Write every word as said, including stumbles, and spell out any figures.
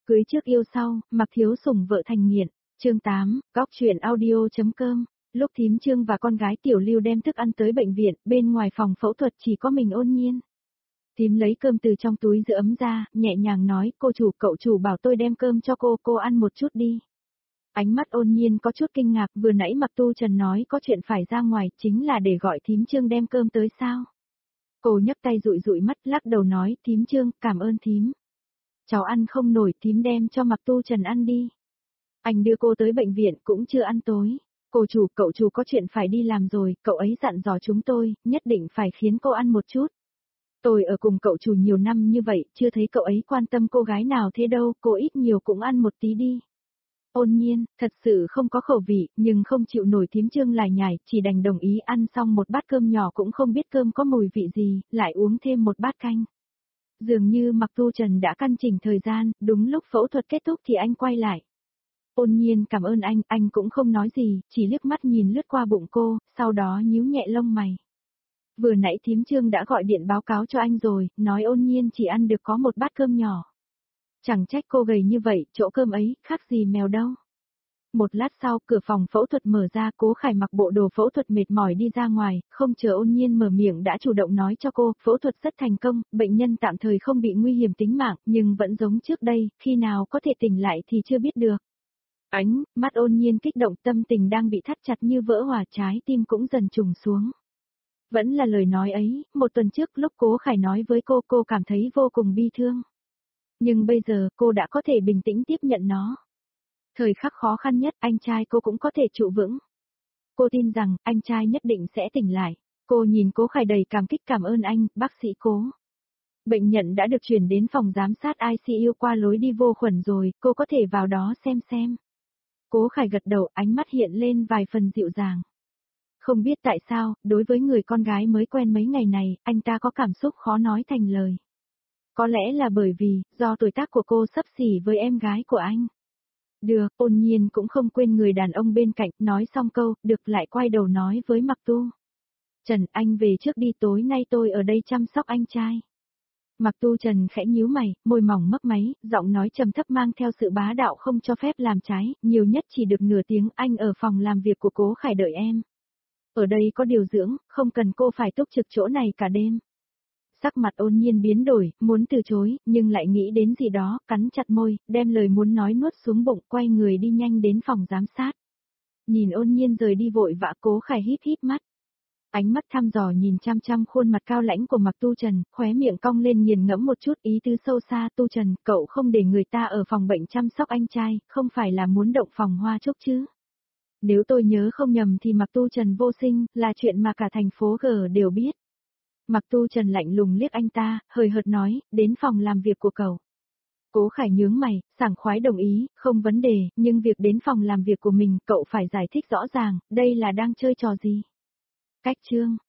Cưới trước yêu sau, Mặc Thiếu Sủng vợ thành nghiện. Chương tám, góc truyện audio.com. Lúc thím Trương và con gái Tiểu Lưu đem thức ăn tới bệnh viện, bên ngoài phòng phẫu thuật chỉ có mình Ôn Nhiên. Thím lấy cơm từ trong túi giữ ấm ra, nhẹ nhàng nói, cô chủ, cậu chủ bảo tôi đem cơm cho cô, cô ăn một chút đi. Ánh mắt Ôn Nhiên có chút kinh ngạc, vừa nãy Mặc Tu Trần nói có chuyện phải ra ngoài, chính là để gọi thím Trương đem cơm tới sao? Cô nhấc tay dụi dụi mắt, lắc đầu nói, thím Trương, cảm ơn thím. Cháu ăn không nổi, thím đem cho Mặc Tu Trần ăn đi. Anh đưa cô tới bệnh viện cũng chưa ăn tối. Cô chủ, cậu chủ có chuyện phải đi làm rồi, cậu ấy dặn dò chúng tôi, nhất định phải khiến cô ăn một chút. Tôi ở cùng cậu chủ nhiều năm như vậy, chưa thấy cậu ấy quan tâm cô gái nào thế đâu, cô ít nhiều cũng ăn một tí đi. Ôn Nhiên, thật sự không có khẩu vị, nhưng không chịu nổi thím Trương lải nhải, chỉ đành đồng ý ăn xong một bát cơm nhỏ cũng không biết cơm có mùi vị gì, lại uống thêm một bát canh. Dường như Mặc Tu Trần đã căn chỉnh thời gian, đúng lúc phẫu thuật kết thúc thì anh quay lại. Ôn Nhiên cảm ơn anh, anh cũng không nói gì, chỉ liếc mắt nhìn lướt qua bụng cô, sau đó nhíu nhẹ lông mày. Vừa nãy thím Trương đã gọi điện báo cáo cho anh rồi, nói Ôn Nhiên chỉ ăn được có một bát cơm nhỏ. Chẳng trách cô gầy như vậy, chỗ cơm ấy, khác gì mèo đâu. Một lát sau, cửa phòng phẫu thuật mở ra, Cố Khải mặc bộ đồ phẫu thuật mệt mỏi đi ra ngoài, không chờ Ôn Nhiên mở miệng đã chủ động nói cho cô, phẫu thuật rất thành công, bệnh nhân tạm thời không bị nguy hiểm tính mạng, nhưng vẫn giống trước đây, khi nào có thể tỉnh lại thì chưa biết được. Ánh mắt Ôn Nhiên kích động, tâm tình đang bị thắt chặt như vỡ hòa, trái tim cũng dần trùng xuống. Vẫn là lời nói ấy, một tuần trước lúc Cố Khải nói với cô, cô cảm thấy vô cùng bi thương. Nhưng bây giờ, cô đã có thể bình tĩnh tiếp nhận nó. Thời khắc khó khăn nhất, anh trai cô cũng có thể trụ vững. Cô tin rằng, anh trai nhất định sẽ tỉnh lại. Cô nhìn Cố Khải đầy cảm kích, cảm ơn anh, bác sĩ Cố. Bệnh nhân đã được chuyển đến phòng giám sát i xê u qua lối đi vô khuẩn rồi, cô có thể vào đó xem xem. Cố Khải gật đầu, ánh mắt hiện lên vài phần dịu dàng. Không biết tại sao, đối với người con gái mới quen mấy ngày này, anh ta có cảm xúc khó nói thành lời. Có lẽ là bởi vì, do tuổi tác của cô xấp xỉ với em gái của anh. Được, Ôn Nhiên cũng không quên người đàn ông bên cạnh, nói xong câu, được lại quay đầu nói với Mặc Tu Trần, anh về trước đi, tối nay tôi ở đây chăm sóc anh trai. Mặc Tu Trần khẽ nhíu mày, môi mỏng mấp máy, giọng nói trầm thấp mang theo sự bá đạo không cho phép làm trái, nhiều nhất chỉ được nửa tiếng, anh ở phòng làm việc của Cố Khải đợi em. Ở đây có điều dưỡng, không cần cô phải túc trực chỗ này cả đêm. Sắc mặt Ôn Nhiên biến đổi, muốn từ chối, nhưng lại nghĩ đến gì đó, cắn chặt môi, đem lời muốn nói nuốt xuống bụng, quay người đi nhanh đến phòng giám sát. Nhìn Ôn Nhiên rời đi vội vã, Cố Khải híp híp mắt. Ánh mắt thăm dò nhìn chăm chăm khuôn mặt cao lãnh của Mặc Tu Trần, khóe miệng cong lên nghiền ngẫm một chút, ý tứ sâu xa, Tu Trần, cậu không để người ta ở phòng bệnh chăm sóc anh trai, không phải là muốn động phòng hoa chốc chứ. Nếu tôi nhớ không nhầm thì Mặc Tu Trần vô sinh, là chuyện mà cả thành phố G đều biết. Mặc Tu Trần lạnh lùng liếc anh ta, hời hợt nói, đến phòng làm việc của cậu. Cố Khải nhướng mày, sảng khoái đồng ý, không vấn đề, nhưng việc đến phòng làm việc của mình, cậu phải giải thích rõ ràng, đây là đang chơi trò gì. Cách chương,